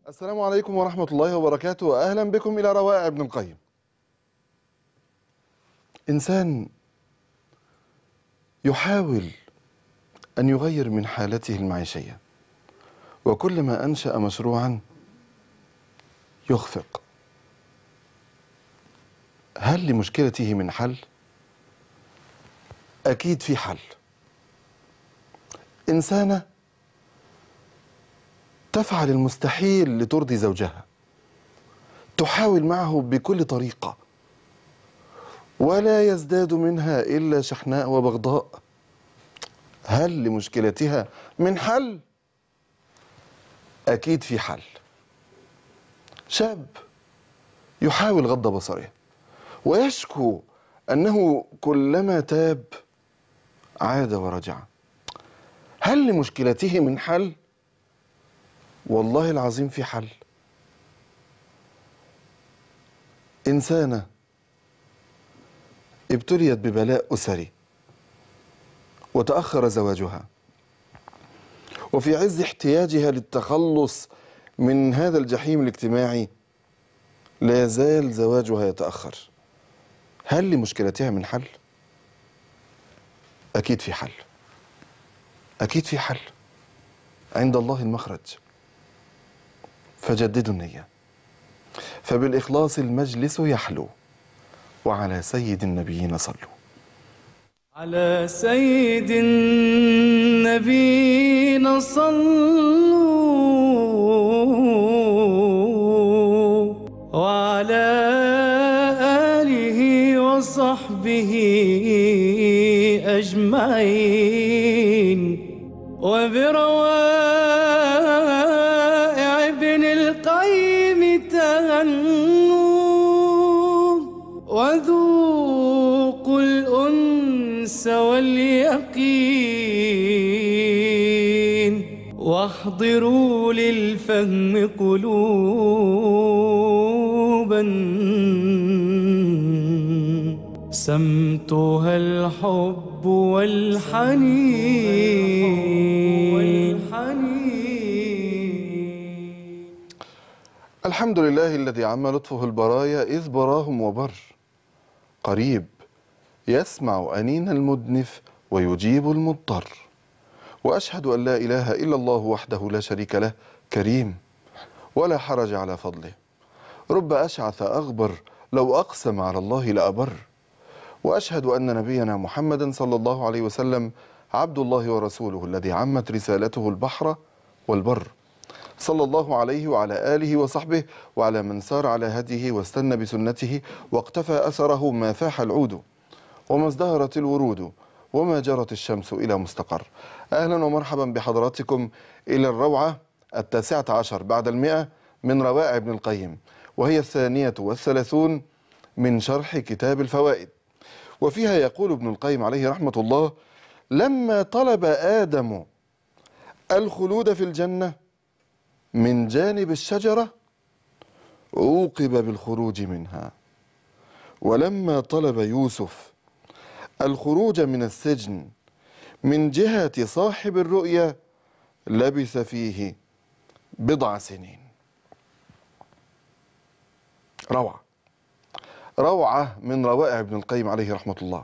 السلام عليكم ورحمة الله وبركاته. أهلا بكم إلى روائع ابن القيم. إنسان يحاول أن يغير من حالته المعيشية، وكلما أنشأ مشروعا يخفق. هل لمشكلته من حل؟ أكيد في حل. إنسانة تفعل المستحيل لترضي زوجها، تحاول معه بكل طريقة ولا يزداد منها إلا شحناء وبغضاء. هل لمشكلتها من حل؟ أكيد في حل. شاب يحاول غض بصره ويشكو أنه كلما تاب عاد ورجع. هل لمشكلته من حل؟ والله العظيم في حل. إنسانة ابتليت ببلاء أسري وتأخر زواجها، وفي عز احتياجها للتخلص من هذا الجحيم الاجتماعي لا يزال زواجها يتأخر. هل لمشكلتها من حل؟ أكيد في حل. أكيد في حل. عند الله المخرج. فجددوا النية، فبالإخلاص المجلس يحلو، وعلى سيد النبيين صلوا. على سيد النبينا صلوا، وعلى آله وصحبه أجمعين. وبروائع ابن القيم تهنوا، وذوقوا الأنس واليقين، واحضروا للفهم قلوبا سمتها الحب والحنين. الحمد لله الذي عم لطفه البرايا إذ براهم وبر، قريب يسمع أنين المدنف ويجيب المضطر. وأشهد أن لا إله إلا الله وحده لا شريك له، كريم ولا حرج على فضله. رب أشعث أغبر لو أقسم على الله لأبر. وأشهد أن نبينا محمدا صلى الله عليه وسلم عبد الله ورسوله الذي عمت رسالته البحر والبر، صلى الله عليه وعلى آله وصحبه وعلى من سار على هديه واستنى بسنته واقتفى أثره ما فاح العود وما ازدهرت الورود وما جرت الشمس إلى مستقر. أهلا ومرحبا بحضراتكم إلى الروعة 19 بعد 100 من روائع ابن القيم، وهي 32 من شرح كتاب الفوائد. وفيها يقول ابن القيم عليه رحمة الله: لما طلب آدم الخلود في الجنة من جانب الشجرة عوقب بالخروج منها، ولما طلب يوسف الخروج من السجن من جهة صاحب الرؤيا لبث فيه بضع سنين. روعة، روعة من روائع ابن القيم عليه رحمة الله.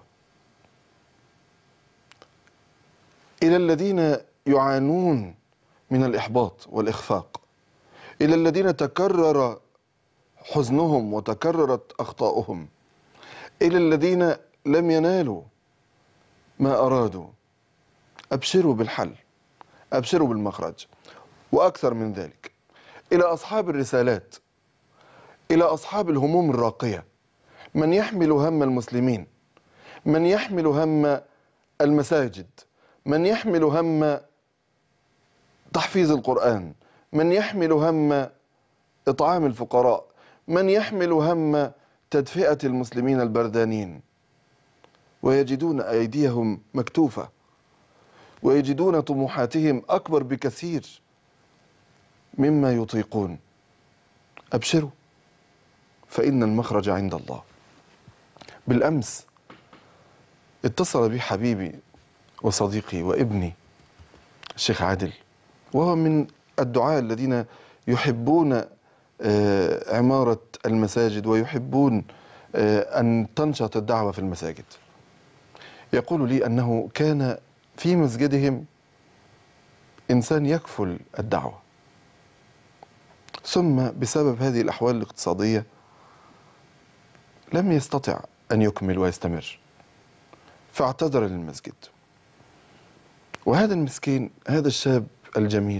إلى الذين يعانون من الإحباط والإخفاق، إلى الذين تكرر حزنهم وتكررت أخطاؤهم، إلى الذين لم ينالوا ما أرادوا، أبشروا بالحل، أبشروا بالمخرج. وأكثر من ذلك، إلى أصحاب الرسالات، إلى أصحاب الهموم الراقية، من يحمل هم المسلمين، من يحمل هم المساجد، من يحمل هم تحفيظ القرآن، من يحمل هم إطعام الفقراء، من يحمل هم تدفئة المسلمين البردانين، ويجدون أيديهم مكتوفة، ويجدون طموحاتهم أكبر بكثير مما يطيقون. أبشروا، فإن المخرج عند الله. بالأمس اتصل بي حبيبي وصديقي وابني الشيخ عادل، وهو من الدعاة الذين يحبون عمارة المساجد ويحبون أن تنشط الدعوة في المساجد. يقول لي أنه كان في مسجدهم إنسان يكفل الدعوة، ثم بسبب هذه الأحوال الاقتصادية لم يستطع أن يكمل ويستمر، فاعتذر للمسجد. وهذا المسكين، هذا الشاب الجميل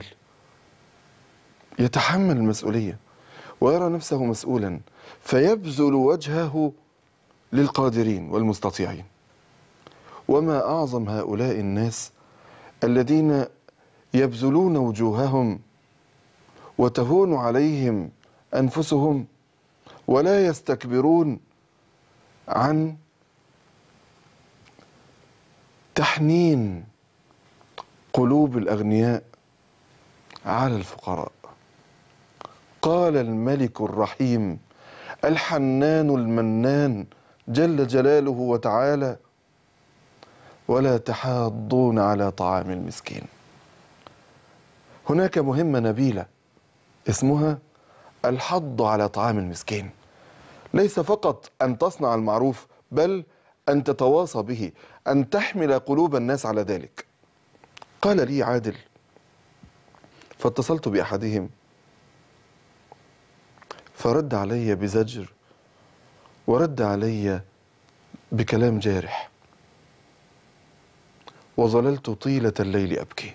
يتحمل المسؤولية ويرى نفسه مسؤولا، فيبذل وجهه للقادرين والمستطيعين. وما أعظم هؤلاء الناس الذين يبذلون وجوههم وتهون عليهم أنفسهم ولا يستكبرون عن تحنين قلوب الأغنياء على الفقراء. قال الملك الرحيم الحنان المنان جل جلاله وتعالى: ولا تحاضون على طعام المسكين. هناك مهمة نبيلة اسمها الحض على طعام المسكين، ليس فقط أن تصنع المعروف، بل أن تتواصى به، أن تحمل قلوب الناس على ذلك. قال لي عادل، فاتصلت بأحدهم فرد علي بزجر ورد علي بكلام جارح، وظللت طيلة الليل أبكي.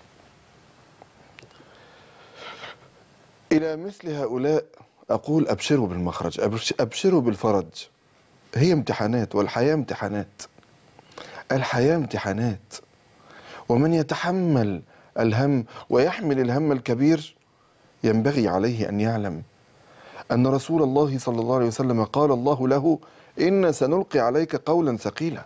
إلى مثل هؤلاء أقول أبشروا بالمخرج، أبشروا بالفرج. هي امتحانات، والحياة امتحانات، الحياة امتحانات. ومن يتحمل الهم ويحمل الهم الكبير ينبغي عليه أن يعلم أن رسول الله صلى الله عليه وسلم قال الله له: إن سنلقي عليك قولا ثقيلا.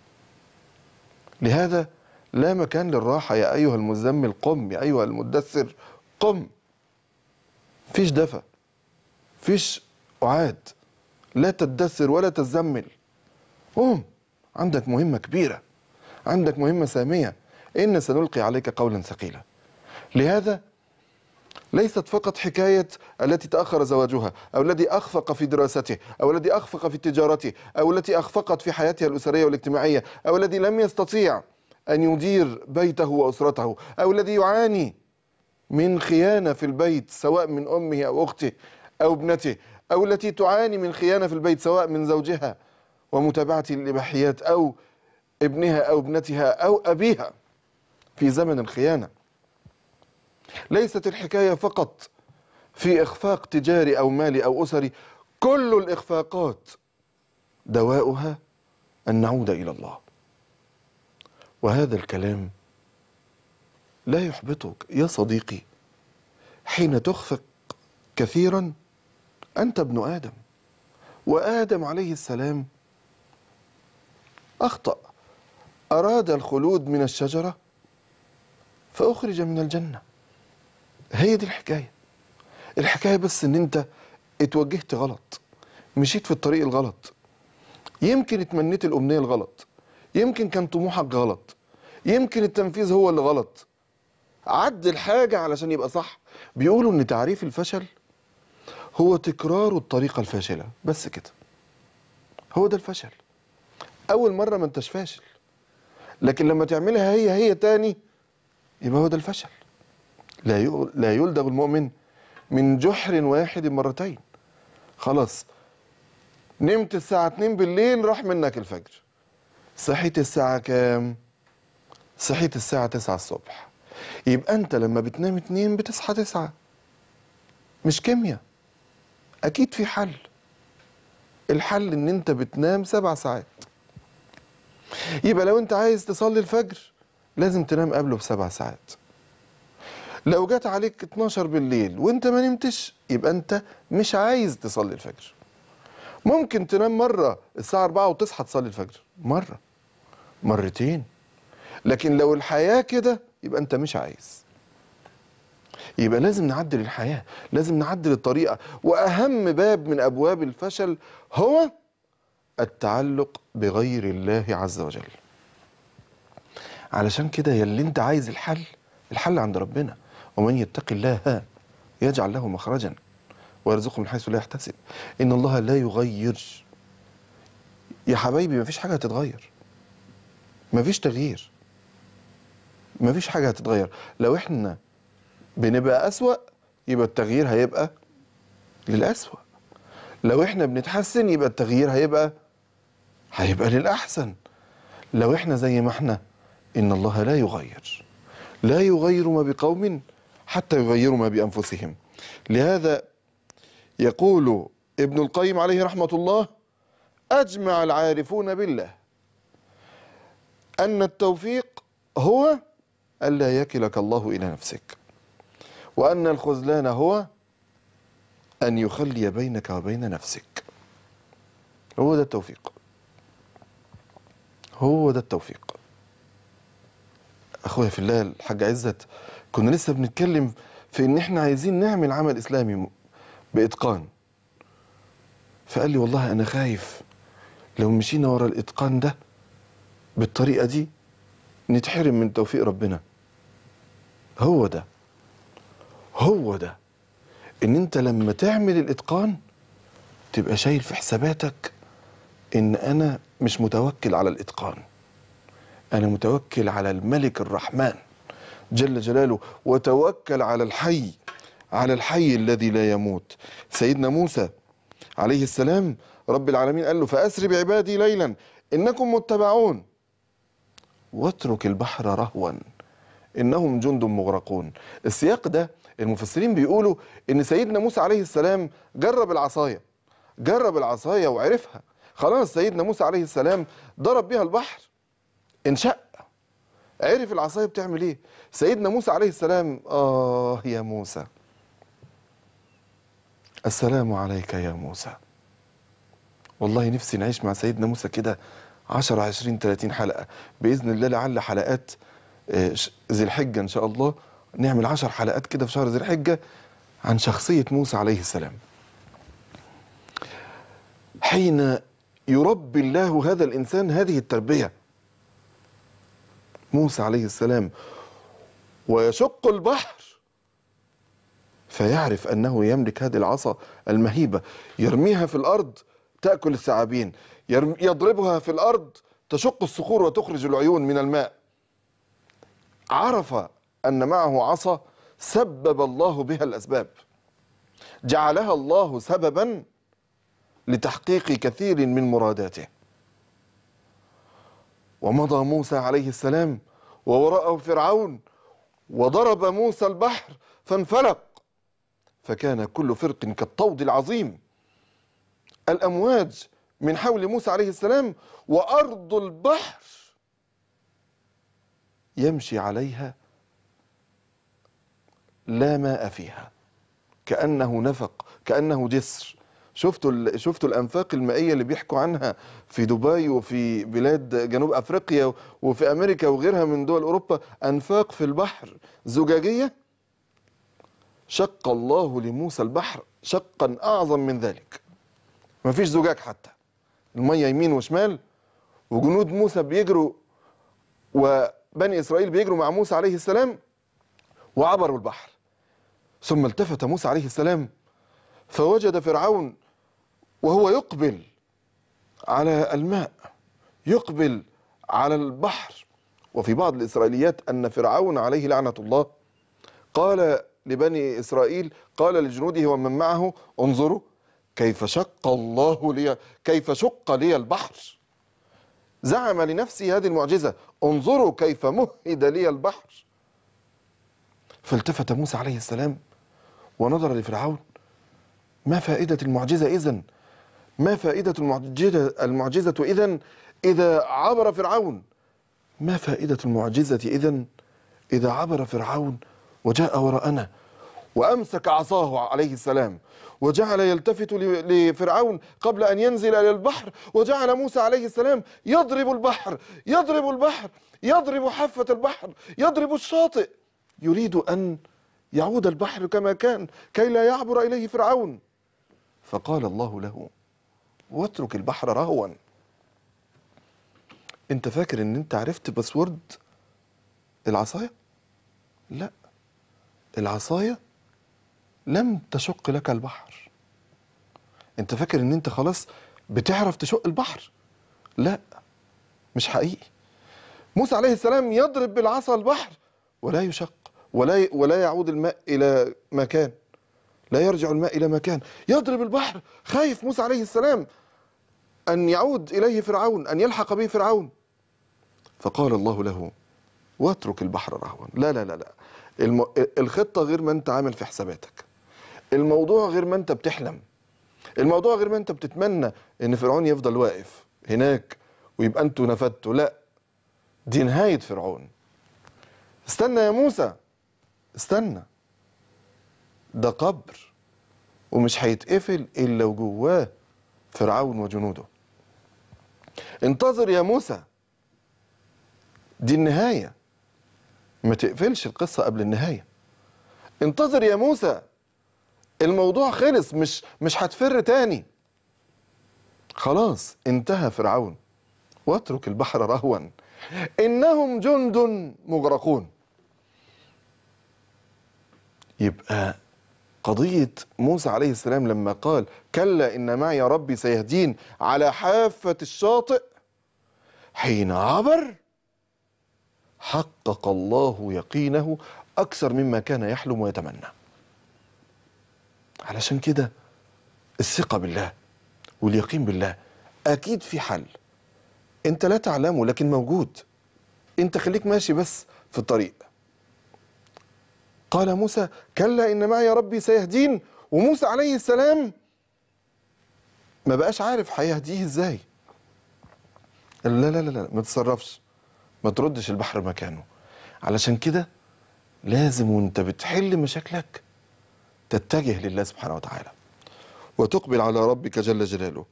لهذا لا مكان للراحة. يا أيها المزمل قم، يا أيها المدثر قم. فيش دفى، فيش أعاد، لا تدثر ولا تزمل. قم، عندك مهمة كبيرة، عندك مهمة سامية. إن سنلقي عليك قولا ثقيلا. لهذا ليست فقط حكاية التي تأخر زواجها، أو الذي أخفق في دراسته، أو الذي أخفق في تجارته، أو التي أخفقت في حياتها الأسرية والاجتماعية، أو الذي لم يستطيع أن يدير بيته وأسرته، أو الذي يعاني من خيانة في البيت سواء من أمه أو أخته أو ابنته، أو التي تعاني من خيانة في البيت سواء من زوجها ومتابعة الإباحيات، أو ابنها أو ابنتها أو أبيها في زمن الخيانة. ليست الحكاية فقط في إخفاق تجاري أو مالي أو أسري، كل الإخفاقات دواؤها أن نعود إلى الله. وهذا الكلام لا يحبطك يا صديقي. حين تخفق كثيرا أنت ابن آدم، وآدم عليه السلام أخطأ، أراد الخلود من الشجرة فأخرج من الجنة. هي دي الحكاية. الحكاية بس ان انت اتوجهت غلط، مشيت في الطريق الغلط، يمكن اتمنيت الأمنية الغلط، يمكن كان طموحك غلط، يمكن التنفيذ هو اللي غلط. عدل حاجة علشان يبقى صح. بيقولوا ان تعريف الفشل هو تكرار الطريقة الفاشلة، بس كده. هو ده الفشل. أول مرة ما انتش فاشل، لكن لما تعملها هي تاني يبقى هو ده الفشل. لا يلدغ المؤمن من جحر واحد مرتين. خلاص، نمت الساعة 2 بالليل راح منك الفجر، صحيت الساعة كام؟ صحيت الساعة 9 الصبح. يبقى أنت لما بتنام 2 بتصحى 9. مش كيمياء، أكيد في حل. الحل إن أنت بتنام 7 ساعات. يبقى لو أنت عايز تصلي الفجر لازم تنام قبله ب7 ساعات. لو جات عليك 12 بالليل وانت ما نمتش يبقى انت مش عايز تصلي الفجر. ممكن تنام مرة الساعة 4 وتصحى تصلي الفجر، مرة مرتين، لكن لو الحياة كده يبقى انت مش عايز. يبقى لازم نعدل الحياة، لازم نعدل الطريقة. وأهم باب من أبواب الفشل هو التعلق بغير الله عز وجل. علشان كده يلي انت عايز الحل عند ربنا. ومن يتق الله يجعل له مخرجا ويرزقه من حيث لا يحتسب. إن الله لا يغير. يا حبايبي مفيش حاجة هتتغير، مفيش تغيير، مفيش حاجة هتتغير. لو احنا بنبقى أسوأ يبقى التغيير هيبقى للأسوأ، لو احنا بنتحسن يبقى التغيير هيبقى للأحسن. لو احنا زي ما احنا، إن الله لا يغير، لا يغير ما بقوم حتى يغيروا ما بأنفسهم. لهذا يقول ابن القيم عليه رحمة الله: أجمع العارفون بالله أن التوفيق هو ألا يكلك الله إلى نفسك، وأن الخذلان هو أن يخلي بينك وبين نفسك. هو ده التوفيق، هو ده التوفيق. أخويا في الله الحاج عزت، كنا لسه بنتكلم في إن إحنا عايزين نعمل عمل إسلامي بإتقان، فقال لي والله أنا خايف لو مشينا ورا الإتقان ده بالطريقة دي نتحرم من توفيق ربنا. هو ده، هو ده، إن أنت لما تعمل الإتقان تبقى شايل في حساباتك إن أنا مش متوكل على الإتقان، أنا متوكل على الملك الرحمن جل جلاله، وتوكل على الحي، على الحي الذي لا يموت. سيدنا موسى عليه السلام رب العالمين قال له: فأسر بعبادي ليلا إنكم متبعون واترك البحر رهوا إنهم جند مغرقون. السياق ده المفسرين بيقولوا إن سيدنا موسى عليه السلام جرب العصاية وعرفها. خلاص سيدنا موسى عليه السلام ضرب بها البحر انشق، عرف العصاية بتعمل ايه. سيدنا موسى عليه السلام: يا موسى، السلام عليك يا موسى. والله نفسي نعيش مع سيدنا موسى كده 10 20 30 حلقة بإذن الله، لعل حلقات ذي الحجة إن شاء الله نعمل 10 حلقات كده في شهر ذي الحجة عن شخصية موسى عليه السلام. حين يربي الله هذا الإنسان هذه التربية، موسى عليه السلام، ويشق البحر فيعرف أنه يملك هذه العصا المهيبة، يرميها في الأرض تأكل الثعابين، يضربها في الأرض تشق الصخور وتخرج العيون من الماء. عرف أن معه عصا سبب الله بها الأسباب، جعلها الله سببا لتحقيق كثير من مراداته. ومضى موسى عليه السلام ووراءه فرعون، وضرب موسى البحر فانفلق، فكان كل فرق كالطود العظيم. الأمواج من حول موسى عليه السلام، وأرض البحر يمشي عليها لا ماء فيها، كأنه نفق، كأنه جسر. شفتوا الأنفاق المائية اللي بيحكوا عنها في دبي وفي بلاد جنوب أفريقيا وفي أمريكا وغيرها من دول أوروبا، أنفاق في البحر زجاجية. شق الله لموسى البحر شقا أعظم من ذلك، ما فيش زجاج حتى، المية يمين وشمال، وجنود موسى بيجروا وبني إسرائيل بيجروا مع موسى عليه السلام وعبروا البحر. ثم التفت موسى عليه السلام فوجد فرعون وهو يقبل على الماء، يقبل على البحر. وفي بعض الإسرائيليات أن فرعون عليه لعنة الله قال لبني إسرائيل، قال لجنوده ومن معه: انظروا كيف شق لي البحر. زعم لنفسه هذه المعجزة: انظروا كيف مهد لي البحر. فالتفت موسى عليه السلام ونظر لفرعون: ما فائدة المعجزة إذن؟ ما فائدة المعجزة إذن إذا عبر فرعون؟ ما فائدة المعجزة إذن إذا عبر فرعون وجاء وراءنا؟ وأمسك عصاه عليه السلام وجعل يلتفت لفرعون قبل أن ينزل إلى البحر، وجعل موسى عليه السلام يضرب البحر، يضرب البحر، يضرب حافة البحر، يضرب الشاطئ، يريد أن يعود البحر كما كان كي لا يعبر إليه فرعون. فقال الله له: واترك البحر رهوا. انت فاكر ان انت عرفت باسورد العصاية؟ لا، العصاية لم تشق لك البحر. انت فاكر ان انت خلاص بتعرف تشق البحر؟ لا، مش حقيقي. موسى عليه السلام يضرب بالعصا البحر ولا يشق، ولا يعود الماء الى مكان، لا يرجع الماء الى مكان. يضرب البحر، خايف موسى عليه السلام ان يعود اليه فرعون، ان يلحق به فرعون. فقال الله له: واترك البحر رهوا. لا لا لا لا، الخطة غير ما انت عامل في حساباتك، الموضوع غير ما انت بتحلم، الموضوع غير ما انت بتتمنى ان فرعون يفضل واقف هناك ويبقى انتوا نفدتوا. لا، دي نهاية فرعون. استنى يا موسى، استنى، ده قبر ومش هيتقفل الا وجواه فرعون وجنوده. انتظر يا موسى، دي النهاية، ما تقفلش القصة قبل النهاية. انتظر يا موسى، الموضوع خلص، مش هتفر تاني، خلاص انتهى فرعون. واترك البحر رهوا إنهم جند مغرقون. يبقى قضية موسى عليه السلام لما قال: كلا إن معي ربي سيهدين، على حافة الشاطئ حين عبر حقق الله يقينه أكثر مما كان يحلم ويتمنى. علشان كده الثقة بالله واليقين بالله أكيد في حل، أنت لا تعلمه لكن موجود، أنت خليك ماشي بس في الطريق. قال موسى: كلا إن معي ربي سيهدين. وموسى عليه السلام ما بقاش عارف هيهديه ازاي. قال لا لا لا لا، ما تتصرفش، ما تردش البحر مكانه. علشان كده لازم وانت بتحل مشاكلك تتجه لله سبحانه وتعالى وتقبل على ربك جل جلاله.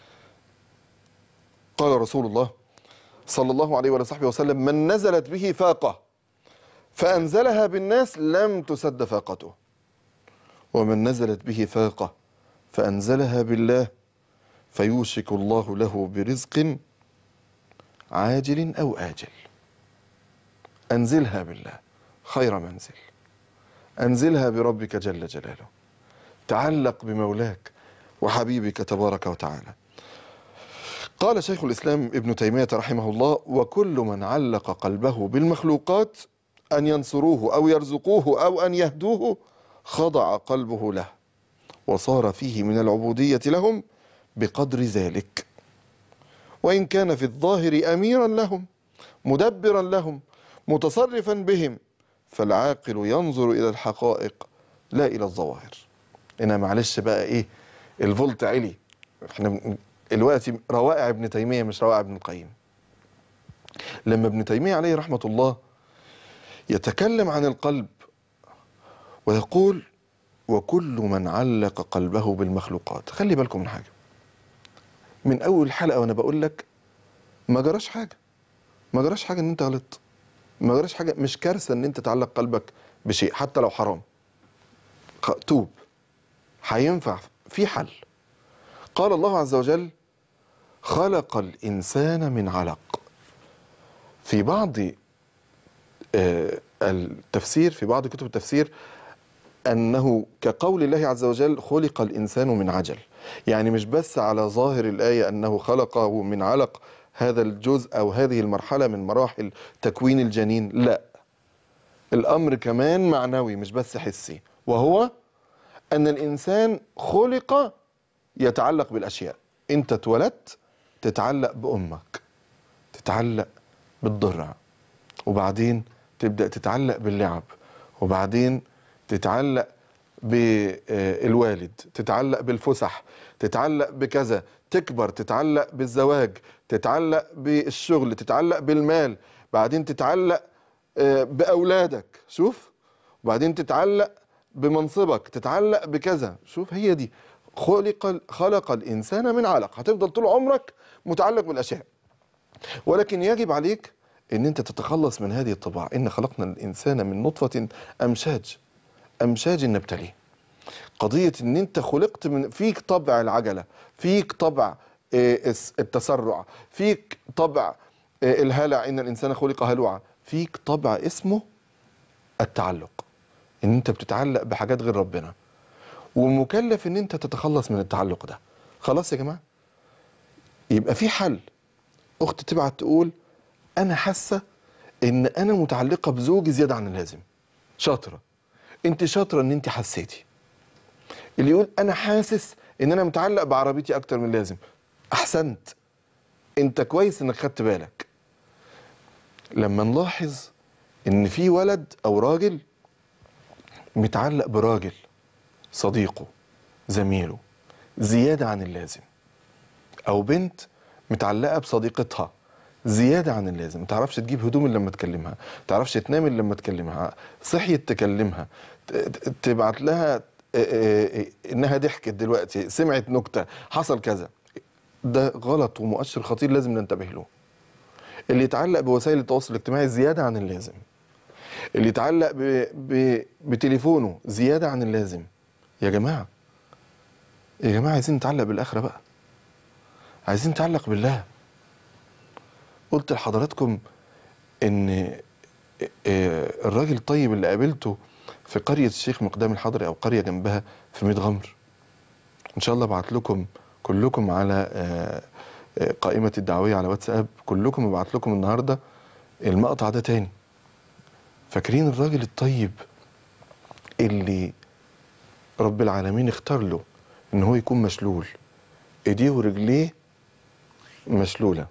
قال رسول الله صلى الله عليه وصحبه وسلم: من نزلت به فاقة فأنزلها بالناس لم تسد فاقته، ومن نزلت به فاقة فأنزلها بالله فيوشك الله له برزق عاجل أو آجل. أنزلها بالله خير منزل، أنزلها بربك جل جلاله، تعلق بمولاك وحبيبك تبارك وتعالى. قال شيخ الإسلام ابن تيمية رحمه الله: وكل من علق قلبه بالمخلوقات أن ينصروه أو يرزقوه أو أن يهدوه خضع قلبه له وصار فيه من العبودية لهم بقدر ذلك، وإن كان في الظاهر أميرا لهم مدبرا لهم متصرفا بهم، فالعاقل ينظر إلى الحقائق لا إلى الظواهر. هنا معلش بقى إيه، الفولت علي، احنا دلوقتي روائع ابن تيمية مش روائع ابن القيم. لما ابن تيمية عليه رحمة الله يتكلم عن القلب ويقول: وكل من علق قلبه بالمخلوقات. خلي بالكم من حاجة، من أول حلقة وأنا بقول لك ما جراش حاجة، ما جراش حاجة إن أنت غلطت، ما جراش حاجة، مش كارثة إن أنت تعلق قلبك بشيء حتى لو حرام. توب، هينفع، في حل. قال الله عز وجل: خلق الإنسان من علق. في بعض التفسير، في بعض كتب التفسير، أنه كقول الله عز وجل: خلق الإنسان من عجل، يعني مش بس على ظاهر الآية أنه خلقه من علق، هذا الجزء أو هذه المرحلة من مراحل تكوين الجنين، لا، الأمر كمان معنوي مش بس حسي، وهو أن الإنسان خلق يتعلق بالأشياء. أنت اتولدت تتعلق بأمك، تتعلق بالضرع، وبعدين تبدأ تتعلق باللعب، وبعدين تتعلق بالوالد، تتعلق بالفسح، تتعلق بكذا، تكبر تتعلق بالزواج، تتعلق بالشغل، تتعلق بالمال، بعدين تتعلق بأولادك، شوف، وبعدين تتعلق بمنصبك، تتعلق بكذا، شوف، هي دي خلق الإنسان من علق. هتفضل طول عمرك متعلق بالأشياء، ولكن يجب عليك ان انت تتخلص من هذه الطباع. ان خلقنا الانسان من نطفة امشاج نبتليه. قضية ان انت خلقت من، فيك طبع العجلة، فيك طبع التسرع، فيك طبع الهلع، ان الانسان خلق هلوعا، فيك طبع اسمه التعلق، ان انت بتتعلق بحاجات غير ربنا، ومكلف ان انت تتخلص من التعلق ده. خلاص يا جماعه، يبقى في حل. اخت تبعت تقول انا حاسه ان انا متعلقه بزوجي زياده عن اللازم. شاطره، انت شاطره ان انت حسيتي. اللي يقول انا حاسس ان انا متعلق بعربيتي اكتر من اللازم، احسنت، انت كويس انك خدت بالك. لما نلاحظ ان في ولد او راجل متعلق براجل صديقه زميله زياده عن اللازم، او بنت متعلقه بصديقتها زياده عن اللازم، ما تعرفش تجيب هدوم الا لما تكلمها، ما تعرفش تنام الا لما تكلمها، صحيت تكلمها، تبعت لها انها ضحكت دلوقتي، سمعت نكته، حصل كذا. ده غلط ومؤشر خطير لازم ننتبه له. اللي يتعلق بوسائل التواصل الاجتماعي زياده عن اللازم، اللي يتعلق بتليفونه زياده عن اللازم، يا جماعه يا جماعه عايزين نتعلق بالاخره بقى، عايزين نتعلق بالله. قلت لحضراتكم ان الراجل الطيب اللي قابلته في قرية الشيخ مقدام الحضري او قرية جنبها في ميت غمر، ان شاء الله ابعت لكم كلكم على قائمة الدعوية على واتساب، كلكم ابعت لكم النهاردة المقطع ده تاني. فاكرين الراجل الطيب اللي رب العالمين اختار له ان هو يكون مشلول، ايديه ورجليه مشلولة،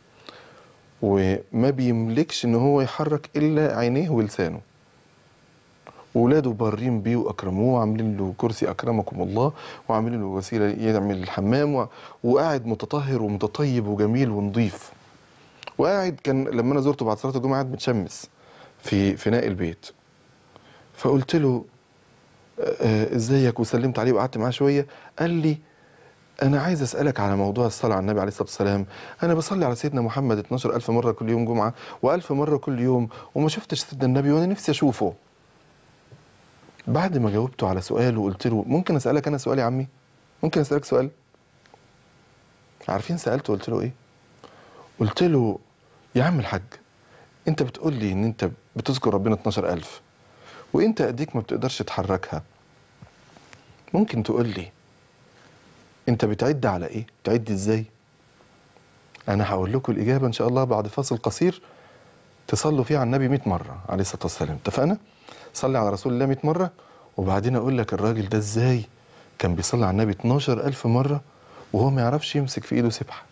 وما بيملكش ان هو يحرك الا عينيه ولسانه، وولاده بارين بيه واكرموه وعاملين له كرسي اكرمكم الله، وعاملين له وسيله يعمل الحمام، وقاعد متطهر ومتطيب وجميل ونظيف. وقاعد كان لما انا زرته بعد صلاه الجمعه قاعد متشمس في فناء البيت. فقلت له ازيك، وسلمت عليه وقعدت معاه شويه. قال لي انا عايز اسالك على موضوع الصلاه على النبي عليه الصلاه والسلام. انا بصلي على سيدنا محمد 12000 مره كل يوم جمعه و1000 مره كل يوم، وما شفتش سيدنا النبي وانا نفسي اشوفه. بعد ما جاوبته على سؤاله وقلت له ممكن اسالك انا سؤال يا عمي؟ ممكن اسالك سؤال؟ عارفين سالته قلت له ايه؟ قلت له يا عم الحاج، انت بتقول لي ان انت بتذكر ربنا 12000 وانت ايديك ما بتقدرش تحركها، ممكن تقول لي انت بتعد على ايه؟ بتعد ازاي؟ انا هقول لكم الاجابه ان شاء الله بعد فاصل قصير تصلوا فيه على النبي 100 مره عليه الصلاه والسلام. اتفقنا؟ صلي على رسول الله 100 مره، وبعدين اقول لك الراجل ده ازاي كان بيصلي على النبي 12000 مره وهو ما يعرفش يمسك في ايده سبحه.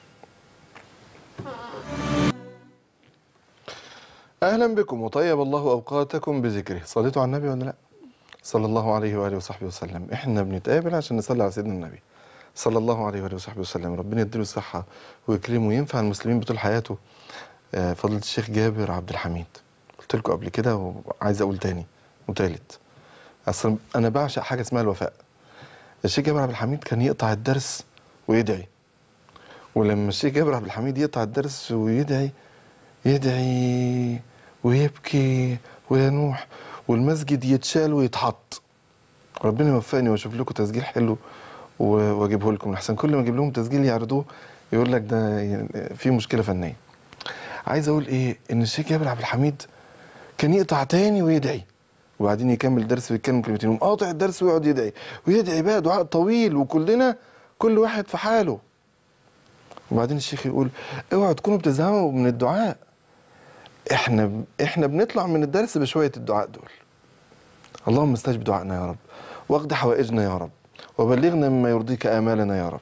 اهلا بكم وطيب الله اوقاتكم بذكره. صليتوا على النبي ولا لا؟ صلى الله عليه واله وصحبه وسلم. احنا بنتقابل عشان نصلي على سيدنا النبي صلى الله عليه واله وصحبه وسلم. ربنا يديله الصحه ويكرمه وينفع المسلمين بطول حياته. فضيله الشيخ جابر عبد الحميد، قلت لكم قبل كده وعايز اقول تاني وتالت، اصلا انا بعشق حاجه اسمها الوفاء. الشيخ جابر عبد الحميد كان يقطع الدرس ويدعي، ولما الشيخ جابر عبد الحميد يقطع الدرس ويدعي يدعي ويبكي وينوح والمسجد يتشال ويتحط. ربنا يوفقني واشوف لكم تسجيل حلو واجيبه لكم، احسن كل ما اجيب لهم تسجيل يعرضوه يقول لك ده في مشكله فنيه. عايز اقول ايه؟ ان الشيخ جابر عبد الحميد كان يقطع تاني ويدعي وبعدين يكمل الدرس ويتكلم كلمتين، يقوم قاطع الدرس ويقعد يدعي ويدعي بقى دعاء طويل وكلنا كل واحد في حاله. وبعدين الشيخ يقول اوعوا تكونوا بتزهقوا من الدعاء، احنا بنطلع من الدرس بشويه الدعاء دول. اللهم استجب دعائنا يا رب، واقض حوائجنا يا رب، وبلغنا مما يرضيك آمالنا يا رب.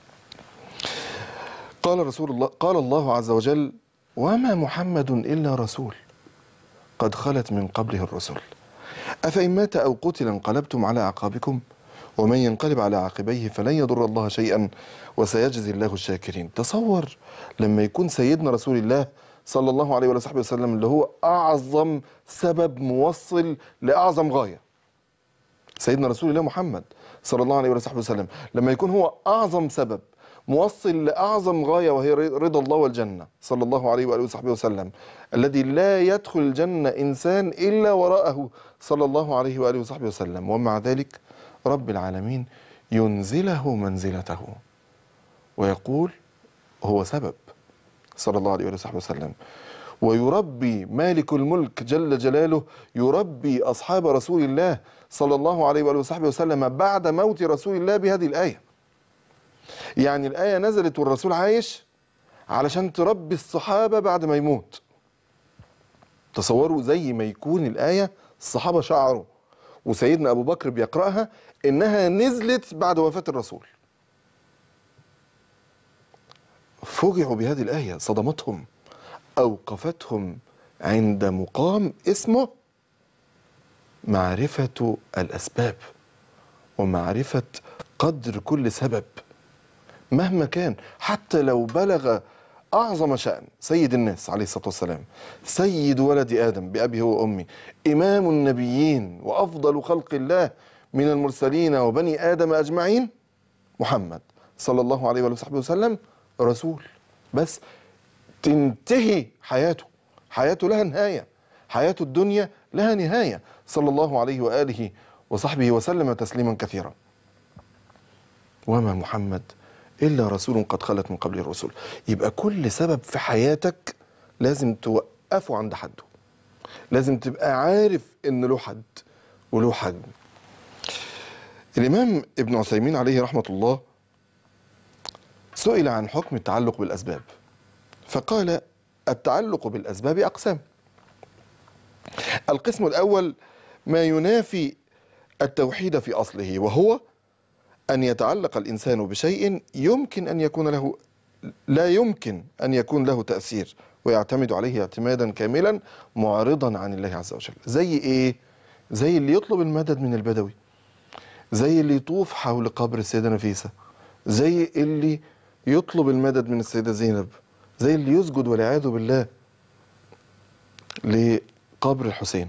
قال الله عز وجل: وما محمد إلا رسول قد خلت من قبله الرسل أفإن مات أو قتل انقلبتم على أعقابكم ومن ينقلب على عقبيه فلن يضر الله شيئا وسيجزي الله الشاكرين. تصور لما يكون سيدنا رسول الله صلى الله عليه وصحبه وسلم اللي هو أعظم سبب موصل لأعظم غاية، سيدنا رسول الله محمد صلى الله عليه وصحبه وسلم لما يكون هو أعظم سبب موصل لأعظم غاية وهي رضا الله والجنة، صلى الله عليه وآله وصحبه وسلم الذي لا يدخل الجنة إنسان إلا وراءه صلى الله عليه وآله وصحبه وسلم. ومع ذلك رب العالمين ينزله منزلته ويقول هو سبب، صلى الله عليه وآله وصحبه وسلم. ويربي مالك الملك جل جلاله، يربي أصحاب رسول الله صلى الله عليه وآله وصحبه وسلم بعد موت رسول الله بهذه الآية. يعني الآية نزلت والرسول عايش علشان تربي الصحابة بعد ما يموت. تصوروا زي ما يكون الآية الصحابة شعروا وسيدنا أبو بكر بيقرأها إنها نزلت بعد وفاة الرسول. فوجعوا بهذه الآية، صدمتهم، أوقفتهم عند مقام اسمه معرفة الأسباب ومعرفة قدر كل سبب مهما كان، حتى لو بلغ أعظم شأن سيد الناس عليه الصلاة والسلام، سيد ولد آدم بأبي هو وأمي، إمام النبيين وأفضل خلق الله من المرسلين وبني آدم أجمعين، محمد صلى الله عليه وآله وسلم رسول، بس تنتهي حياته. حياته لها نهاية، حياة الدنيا لها نهاية، صلى الله عليه وآله وصحبه وسلم تسليما كثيرا. وما محمد إلا رسول قد خلت من قبل الرسل. يبقى كل سبب في حياتك لازم توقفه عند حده، لازم تبقى عارف إن له حد وله حجم. الإمام ابن عثيمين عليه رحمة الله سئل عن حكم التعلق بالأسباب فقال: التعلق بالأسباب أقسام. القسم الأول ما ينافي التوحيد في أصله، وهو أن يتعلق الإنسان بشيء يمكن أن يكون له لا يمكن أن يكون له تأثير ويعتمد عليه اعتمادا كاملا معرضا عن الله عز وجل. زي إيه؟ زي اللي يطلب المدد من البدوي، زي اللي يطوف حول قبر السيدة نفيسة، زي اللي يطلب المدد من السيدة زينب، زي اللي يسجد والعياذ بالله لقبر الحسين.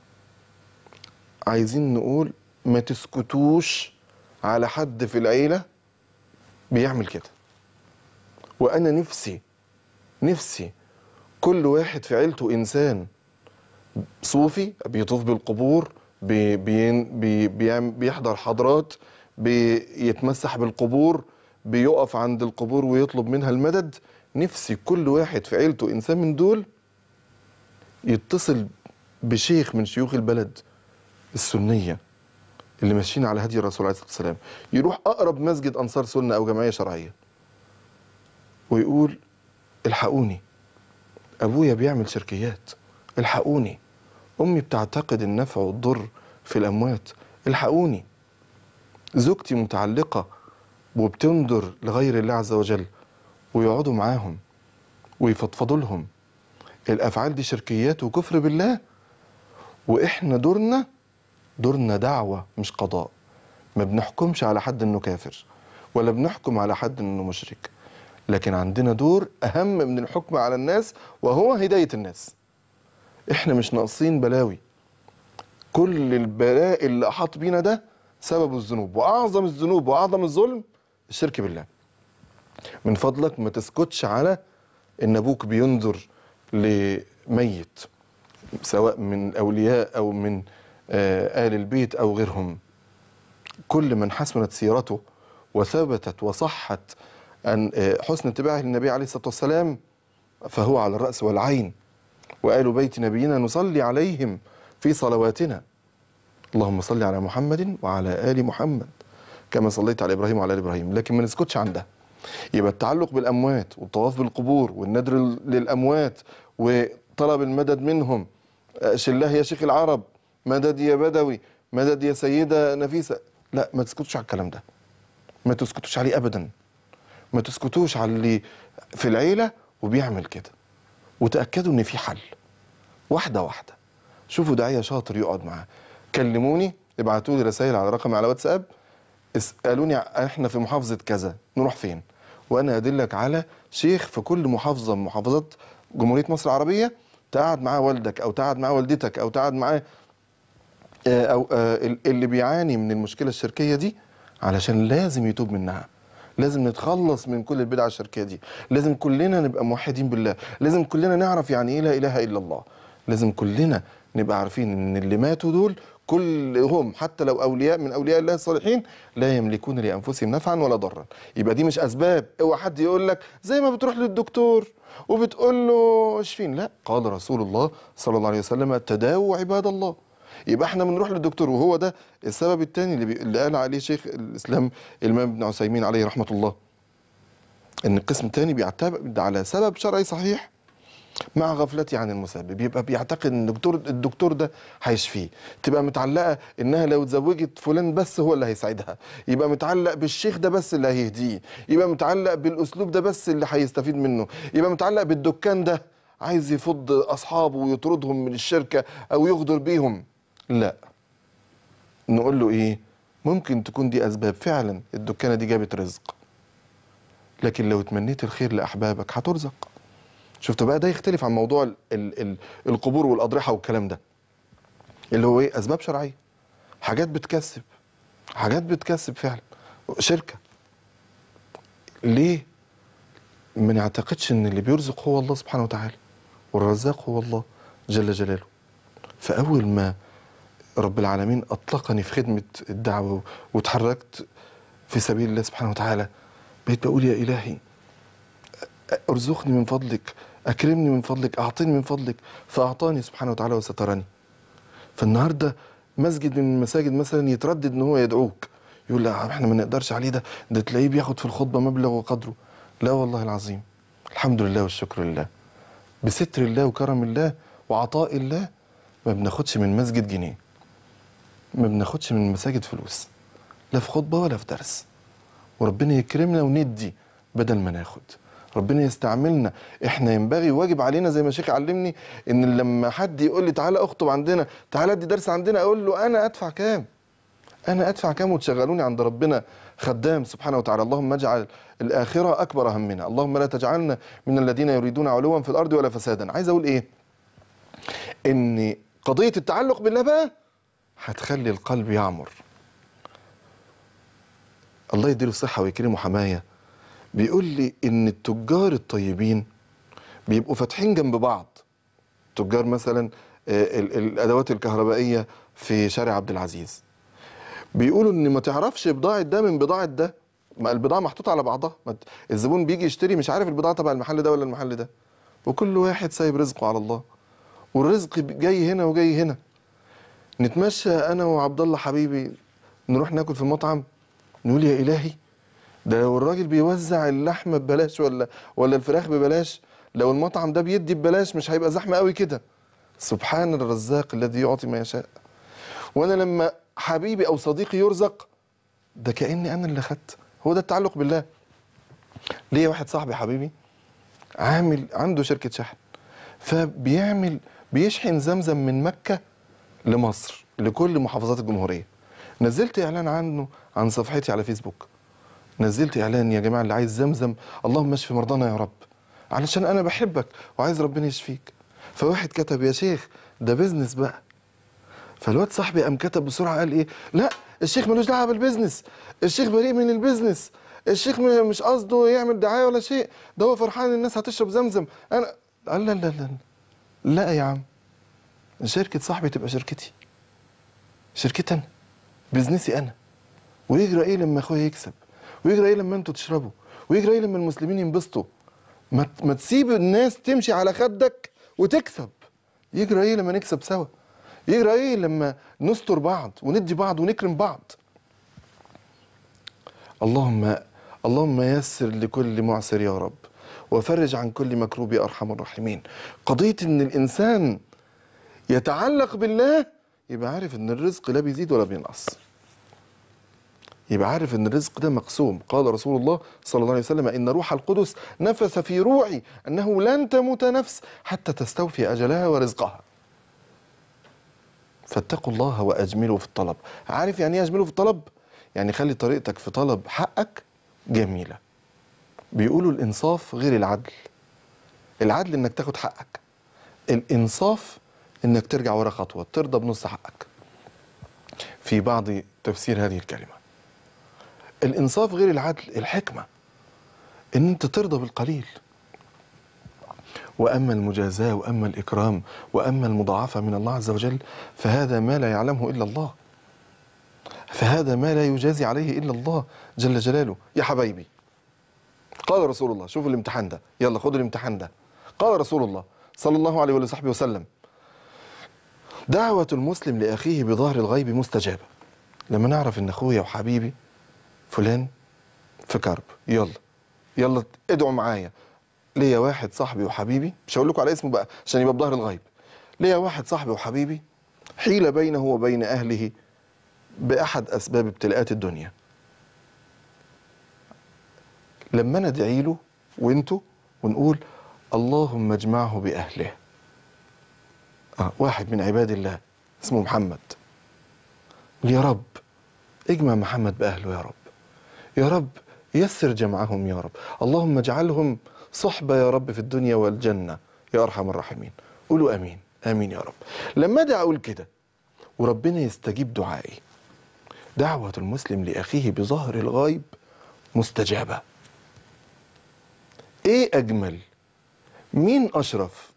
عايزين نقول ما تسكتوش على حد في العيلة بيعمل كده. وأنا نفسي كل واحد في عيلته إنسان صوفي بيطوف بالقبور، بيحضر حضرات، بيتمسح بالقبور، بيقف عند القبور ويطلب منها المدد. نفسي كل واحد في عيلته إنسان من دول يتصل بشيخ من شيوخ البلد السنية اللي ماشيين على هدي الرسول عليه الصلاة والسلام، يروح أقرب مسجد أنصار سنة أو جمعية شرعية ويقول: الحقوني، أبويا بيعمل شركيات، الحقوني، أمي بتعتقد النفع والضر في الأموات، الحقوني، زوجتي متعلقة وبتنظر لغير الله عز وجل. ويقعدوا معاهم ويفضفضوا لهم. الأفعال دي شركيات وكفر بالله، وإحنا دورنا دعوة مش قضاء. ما بنحكمش على حد إنه كافر ولا بنحكم على حد إنه مشرك، لكن عندنا دور أهم من الحكم على الناس، وهو هداية الناس. إحنا مش ناقصين بلاوي، كل البلاء اللي أحاط بينا ده سبب الذنوب، وأعظم الذنوب وأعظم الظلم الشرك بالله. من فضلك ما تسكتش على إن أبوك بينذر لميت، سواء من أولياء أو من آل البيت أو غيرهم. كل من حسنت سيرته وثبتت وصحت أن حسن اتباعه للنبي عليه الصلاة والسلام فهو على الرأس والعين. وآل بيت نبينا نصلي عليهم في صلواتنا، اللهم صل على محمد وعلى آل محمد كما صليت على إبراهيم وعلى آل إبراهيم. لكن ما نسكتش عن ده. يبقى التعلق بالأموات والطواف بالقبور والندر للأموات وطلب المدد منهم، شله يا شيخ العرب، مدد يا بدوي، مدد يا سيدة نفيسة، لا، ما تسكتوش على الكلام ده، ما تسكتوش عليه أبدا. ما تسكتوش على اللي في العيلة وبيعمل كده، وتأكدوا إن في حل. واحدة واحدة، شوفوا داعية شاطر يقعد معاه، كلموني، ابعتوا لي رسائل على رقمي على واتساب، اسألوني احنا في محافظة كذا نروح فين، وانا ادلك على شيخ في كل محافظة من محافظات جمهورية مصر العربية، تقعد معاه والدك او تقعد معاه والدتك او تقعد معاه اللي بيعاني من المشكلة الشركية دي، علشان لازم يتوب منها. لازم نتخلص من كل البدع الشركية دي، لازم كلنا نبقى موحدين بالله، لازم كلنا نعرف يعني ايه لا اله الا الله، لازم كلنا نبقى عارفين ان اللي ماتوا دول كلهم حتى لو اولياء من اولياء الله الصالحين لا يملكون لانفسهم نفعا ولا ضرا. يبقى دي مش اسباب. اوعى حد يقول لك زي ما بتروح للدكتور وبتقول له اشفين، لا، قال رسول الله صلى الله عليه وسلم: تداووا عباد الله يبقى احنا بنروح للدكتور، وهو ده السبب الثاني اللي قال عليه شيخ الاسلام الامام ابن عثيمين عليه رحمه الله، ان القسم الثاني بيعتمد على سبب شرعي صحيح مع غفلتي عن المسبب. يبقى بيعتقد ان الدكتور ده هيشفيه، تبقى متعلقه انها لو اتزوجت فلان بس هو اللي هيساعدها، يبقى متعلق بالشيخ ده بس اللي هيهديه، يبقى متعلق بالاسلوب ده بس اللي هيستفيد منه، يبقى متعلق بالدكان ده عايز يفض اصحابه ويطردهم من الشركه او يغدر بيهم. لا، نقول له ايه؟ ممكن تكون دي اسباب فعلا، الدكانه دي جابت رزق، لكن لو تمنيت الخير لاحبابك هترزق. شفت بقى؟ ده يختلف عن موضوع القبور والاضرحه والكلام ده، اللي هو ايه؟ اسباب شرعيه، حاجات بتكسب، حاجات بتكسب فعلا، شركه. ليه ما نعتقدش ان اللي بيرزق هو الله سبحانه وتعالى، والرزاق هو الله جل جلاله؟ فاول ما رب العالمين اطلقني في خدمه الدعوه وتحركت في سبيل الله سبحانه وتعالى، بقيت بقول يا الهي ارزقني من فضلك، اكرمني من فضلك، اعطني من فضلك، فاعطاني سبحانه وتعالى وسترني. فالنهارده مسجد من المساجد مثلا يتردد ان هو يدعوك، يقول لا احنا ما نقدرش عليه، ده تلاقيه بياخد في الخطبه مبلغ وقدره. لا والله العظيم، الحمد لله والشكر لله، بستر الله وكرم الله وعطاء الله ما بناخدش من مسجد جنيه، ما بناخدش من المساجد فلوس، لا في خطبه ولا في درس. وربنا يكرمنا وندي بدل ما ناخد، ربنا يستعملنا. احنا ينبغي واجب علينا زي ما شيخ علمني ان لما حد يقول لي تعالى اخطب عندنا، تعالى ادي درس عندنا، اقول له انا ادفع كام؟ انا ادفع كام وتشغلوني عند ربنا خدام سبحانه وتعالى؟ اللهم اجعل الاخره اكبر همنا، اللهم لا تجعلنا من الذين يريدون علوا في الارض ولا فسادا. عايز اقول ايه؟ ان قضيه التعلق بالله بقى هتخلي القلب يعمر. الله يديله الصحه ويكرمه حمايه بيقول لي ان التجار الطيبين بيبقوا فاتحين جنب بعض. تجار مثلا الادوات الكهربائيه في شارع عبد العزيز، بيقولوا ان ما تعرفش بضاعه ده من بضاعه ده، ما البضاعه محطوطه على بعضها، الزبون بيجي يشتري مش عارف البضاعه تبع المحل ده ولا المحل ده، وكل واحد سايب رزقه على الله، والرزق جاي هنا وجاي هنا. نتمشى انا وعبد الله حبيبي نروح ناكل في المطعم، نقول يا الهي ده لو الراجل بيوزع اللحمه ببلاش ولا الفراخ ببلاش، لو المطعم ده بيدي ببلاش مش هيبقى زحمه قوي كده. سبحان الرزاق الذي يعطي ما يشاء. وانا لما حبيبي او صديقي يرزق، ده كاني انا اللي خدت. هو ده التعلق بالله. ليه واحد صاحبي حبيبي عنده شركه شحن، بيشحن زمزم من مكه لمصر لكل محافظات الجمهوريه. نزلت اعلان عنه عن صفحتي على فيسبوك، نزلت اعلان يا جماعه اللي عايز زمزم اللهم اشف مرضانا يا رب، علشان انا بحبك وعايز ربنا يشفيك. فواحد كتب يا شيخ ده بيزنس بقى. فالواد صاحبي قام كتب بسرعه قال ايه؟ لا الشيخ ملوش دعوه بالبزنس، الشيخ بريء من البزنس، الشيخ مش قصده يعمل دعايه ولا شيء، ده هو فرحان الناس هتشرب زمزم. انا قال لا لا لا لا يا عم، شركه صاحبي تبقى شركتي، شركتي انا، بزنسي انا. ويجرى ايه لما اخويا يكسب؟ ويجرى ايه لما انتوا تشربوا؟ ويجرى ايه لما المسلمين ينبسطوا؟ ما تسيب الناس تمشي على خدك وتكسب. يجرى ايه لما نكسب سوا؟ يجرى ايه لما نستر بعض وندي بعض ونكرم بعض؟ اللهم يسر لكل معسر يا رب، وفرج عن كل مكروب يا ارحم الراحمين. قضيه ان الانسان يتعلق بالله يبقى عارف ان الرزق لا بيزيد ولا بينقص، يبقى عارف ان الرزق ده مقسوم. قال رسول الله صلى الله عليه وسلم ان روح القدس نفث في روعي انه لن تموت نفس حتى تستوفي اجلها ورزقها. فاتقوا الله واجملوا في الطلب. عارف يعني ايه اجملوا في الطلب؟ يعني خلي طريقتك في طلب حقك جميله. بيقولوا الانصاف غير العدل. العدل انك تاخد حقك، الانصاف انك ترجع ورا خطوه ترضى بنص حقك. في بعض تفسير هذه الكلمه الانصاف غير العدل، الحكمه ان انت ترضى بالقليل. واما المجازاه واما الاكرام واما المضاعفه من الله عز وجل فهذا ما لا يعلمه الا الله، فهذا ما لا يجازي عليه الا الله جل جلاله. يا حبايبي قال رسول الله، شوفوا الامتحان ده، يلا خدوا الامتحان ده. قال رسول الله صلى الله عليه وصحبه وسلم دعوة المسلم لأخيه بظهر الغيب مستجابة. لما نعرف إن أخويا وحبيبي فلان في كرب، يلا ادعوا معايا. ليا واحد صاحبي وحبيبي، مش هقول لكم على اسمه بقى عشان يبقى بظهر الغيب. ليا واحد صاحبي وحبيبي حيل بينه وبين أهله بأحد أسباب ابتلاءات الدنيا. لما ندعي له وانتوا ونقول اللهم اجمعه بأهله. واحد من عباد الله اسمه محمد، يا رب اجمع محمد بأهله، يا رب يا رب يسر جمعهم، يا رب اللهم اجعلهم صحبة يا رب في الدنيا والجنة يا أرحم الراحمين. قولوا آمين آمين يا رب. لما أدعي أقول كده وربنا يستجيب دعائي. دعوة المسلم لأخيه بظهر الغيب مستجابة. إيه أجمل؟ مين أشرف؟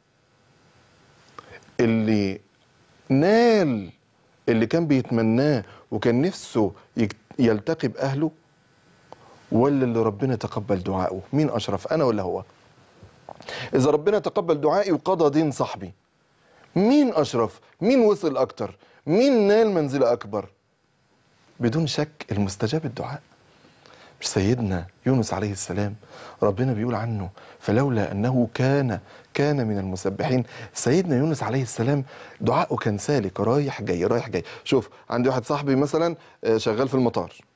اللي نال اللي كان بيتمناه وكان نفسه يلتقي بأهله، ولا اللي ربنا تقبل دعائه؟ مين أشرف، أنا ولا هو؟ إذا ربنا تقبل دعائي وقضى دين صاحبي، مين أشرف؟ مين وصل أكتر؟ مين نال منزلة أكبر؟ بدون شك المستجاب الدعاء. مش سيدنا يونس عليه السلام ربنا بيقول عنه فلولا أنه كان من المسبحين. سيدنا يونس عليه السلام دعاءه كان سالك، رايح جاي رايح جاي. شوف، عندي واحد صاحبي مثلا شغال في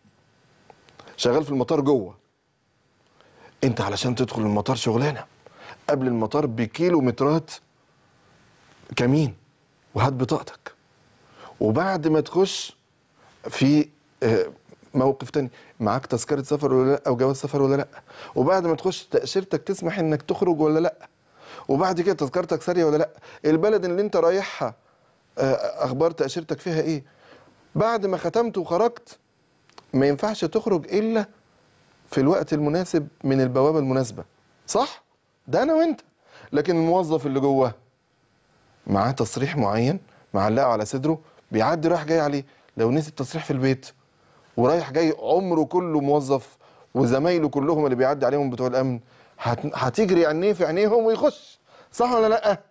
المطار جوه. انت علشان تدخل المطار شغلانه، قبل المطار بكيلومترات كمين وهات بطاقتك، وبعد ما تخش في موقف تاني معاك تذكرة سفر ولا لا، او جواز سفر ولا لا، وبعد ما تخش تأشيرتك تسمح انك تخرج ولا لا، وبعد كده تذكرتك سارية ولا لا، البلد اللي انت رايحها اخبار تأشيرتك فيها ايه، بعد ما ختمت وخرجت ما ينفعش تخرج الا في الوقت المناسب من البوابة المناسبة، صح؟ ده انا وانت. لكن الموظف اللي جوه معاه تصريح معين معلقه على صدره، بيعدي رايح جاي عليه، لو نسي التصريح في البيت ورايح جاي عمره كله موظف، وزمايله كلهم اللي بيعدي عليهم بتوع الامن هتجري عينيه في عينيهم ويخش، صح ولا لا؟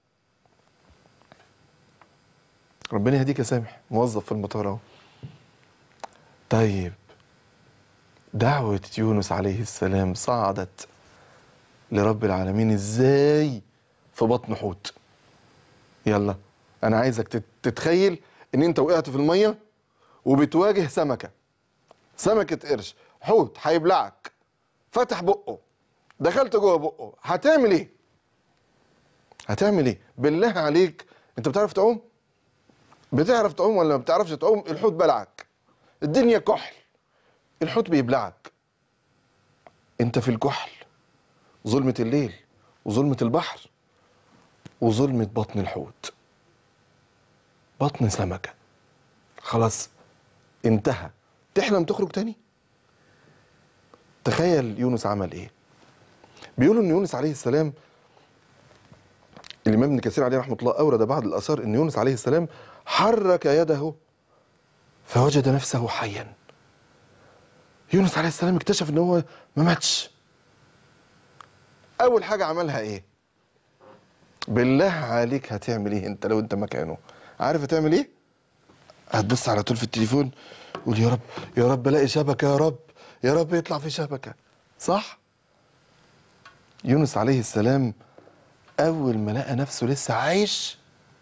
ربنا يهديك يا سامح، موظف في المطار اهو. طيب دعوة يونس عليه السلام صعدت لرب العالمين ازاي في بطن حوت؟ يلا انا عايزك تتخيل ان انت وقعت في المية وبتواجه سمكة قرش، حوت هيبلعك، فتح بقه، دخلت جوه بقه، هتعمل ايه؟ بالله عليك، انت بتعرف تعوم؟ بتعرف تعوم ولا ما بتعرفش تعوم؟ الحوت بلعك، الدنيا كحل، الحوت بيبلعك، انت في الكحل، ظلمة الليل وظلمة البحر وظلمة بطن الحوت، بطن سمكة، خلاص انتهى. تحلم تخرج تاني؟ تخيل يونس عمل ايه. بيقولوا ان يونس عليه السلام، الامام ابن كثير عليه رحمه الله اورد بعض الاثار ان يونس عليه السلام حرك يده فوجد نفسه حيا. يونس عليه السلام اكتشف ان هو ما ماتش. اول حاجه عملها ايه؟ بالله عليك هتعمل ايه انت لو انت مكانه؟ عارف هتعمل ايه؟ هتبص على طول في التليفون قول يا رب يا رب الاقي شبكه، يا رب يا رب يطلع في شبكه، صح؟ يونس عليه السلام اول ما لقى نفسه لسه عايش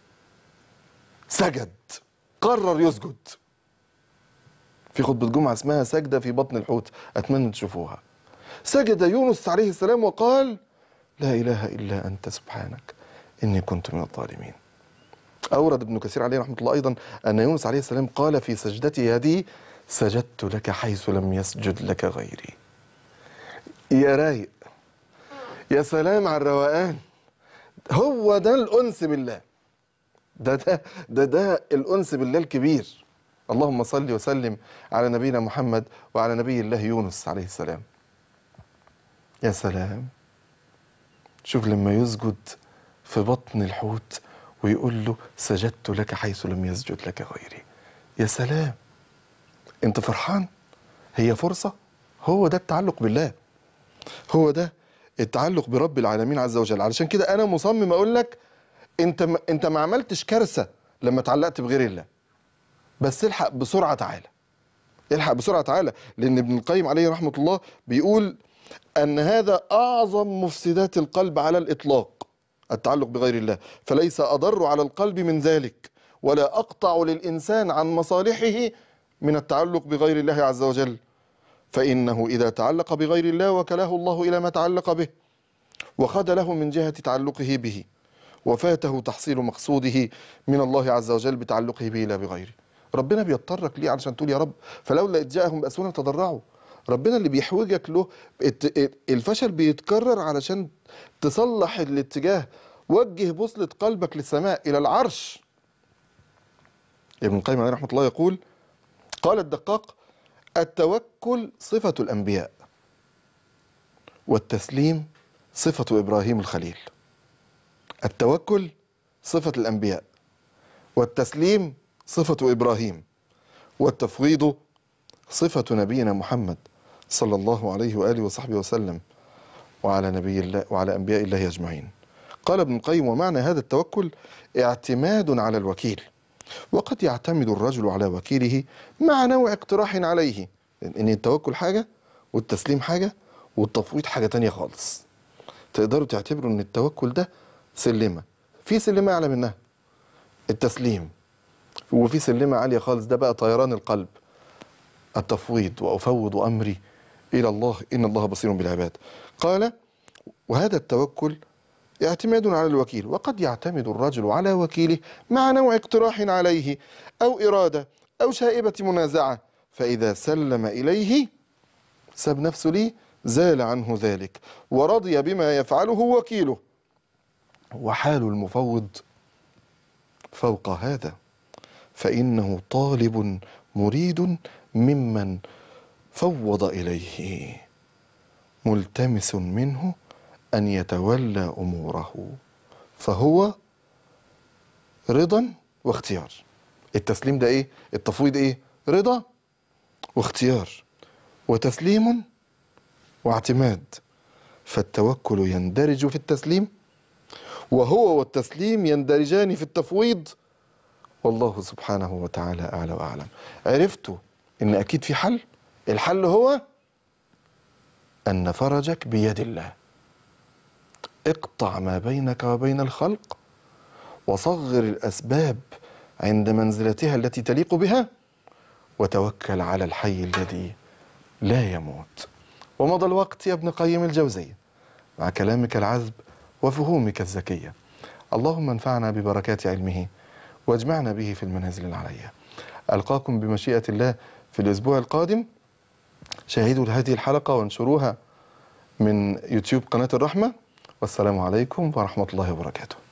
سجد، قرر يسجد. في خطبه جمعه اسمها سجده في بطن الحوت، اتمنى تشوفوها. سجد يونس عليه السلام وقال لا اله الا انت سبحانك اني كنت من الظالمين. أورد ابن كثير عليه رحمة الله أيضا أن يونس عليه السلام قال في سجدته هذه سجدت لك حيث لم يسجد لك غيري. يا رايق، يا سلام على الروقان. هو ده الأنس بالله، ده الأنس بالله الكبير. اللهم صل وسلم على نبينا محمد وعلى نبي الله يونس عليه السلام. يا سلام، شوف لما يسجد في بطن الحوت ويقول له سجدت لك حيث لم يسجد لك غيري. يا سلام، انت فرحان؟ هي فرصة. هو ده التعلق بالله، هو ده التعلق برب العالمين عز وجل. علشان كده انا مصمم اقول لك انت ما عملتش كارثة لما تعلقت بغير الله. بس الحق بسرعة تعالى، الحق بسرعة تعالى، لأن ابن القيم عليه رحمة الله بيقول أن هذا أعظم مفسدات القلب على الإطلاق، التعلق بغير الله، فليس أضر على القلب من ذلك، ولا أقطع للإنسان عن مصالحه من التعلق بغير الله عز وجل. فإنه إذا تعلق بغير الله وكله الله إلى ما تعلق به، وخذله من جهة تعلقه به، وفاته تحصيل مقصوده من الله عز وجل بتعلقه به لا بغيره. ربنا بيضطرك ليه علشان تقول يا رب فلولا إذ جاءهم بأسنا تضرعوا. ربنا اللي بيحوجك له. الفشل بيتكرر علشان تصلح الاتجاه. وجه بوصلة قلبك للسماء إلى العرش. ابن القيم عليه رحمة الله يقول، قال الدقاق: التوكل صفة الأنبياء، والتسليم صفة إبراهيم الخليل. التوكل صفة الأنبياء، والتسليم صفة إبراهيم، والتفويض صفة نبينا محمد صلى الله عليه وآله وصحبه وسلم، وعلى نبي الله وعلى أنبياء الله أجمعين. قال ابن القيم: ومعنى هذا التوكل اعتماد على الوكيل، وقد يعتمد الرجل على وكيله مع نوع اقتراح عليه. إن التوكل حاجة، والتسليم حاجة، والتفويض حاجة تانية خالص. تقدروا تعتبروا إن التوكل ده سلمة، في سلمة أعلى منها التسليم، وفي سلمة عالية خالص، ده بقى طيران القلب، التفويض: وأفوض أمري إلى الله إن الله بصير بالعباد. قال: وهذا التوكل اعتماد على الوكيل، وقد يعتمد الرجل على وكيله مع نوع اقتراح عليه أو إرادة أو شائبة منازعة، فإذا سلم إليه ساب نفسه ليه زال عنه ذلك ورضي بما يفعله وكيله. وحال المفوض فوق هذا، فإنه طالب مريد ممن فوض إليه، ملتمس منه أن يتولى أموره، فهو رضا واختيار. التسليم ده إيه؟ التفويض إيه؟ رضا واختيار، وتسليم واعتماد. فالتوكل يندرج في التسليم، وهو والتسليم يندرجان في التفويض، والله سبحانه وتعالى أعلى وأعلم. عرفتوا إن أكيد في حل؟ الحل هو أن فرجك بيد الله. اقطع ما بينك وبين الخلق، وصغر الأسباب عند منزلتها التي تليق بها، وتوكل على الحي الذي لا يموت. ومضى الوقت يا ابن قيم الجوزية مع كلامك العذب وفهومك الذكية. اللهم انفعنا ببركات علمه واجمعنا به في المنازل العليا. ألقاكم بمشيئة الله في الأسبوع القادم. شاهدوا هذه الحلقة وانشروها من يوتيوب قناة الرحمة. والسلام عليكم ورحمة الله وبركاته.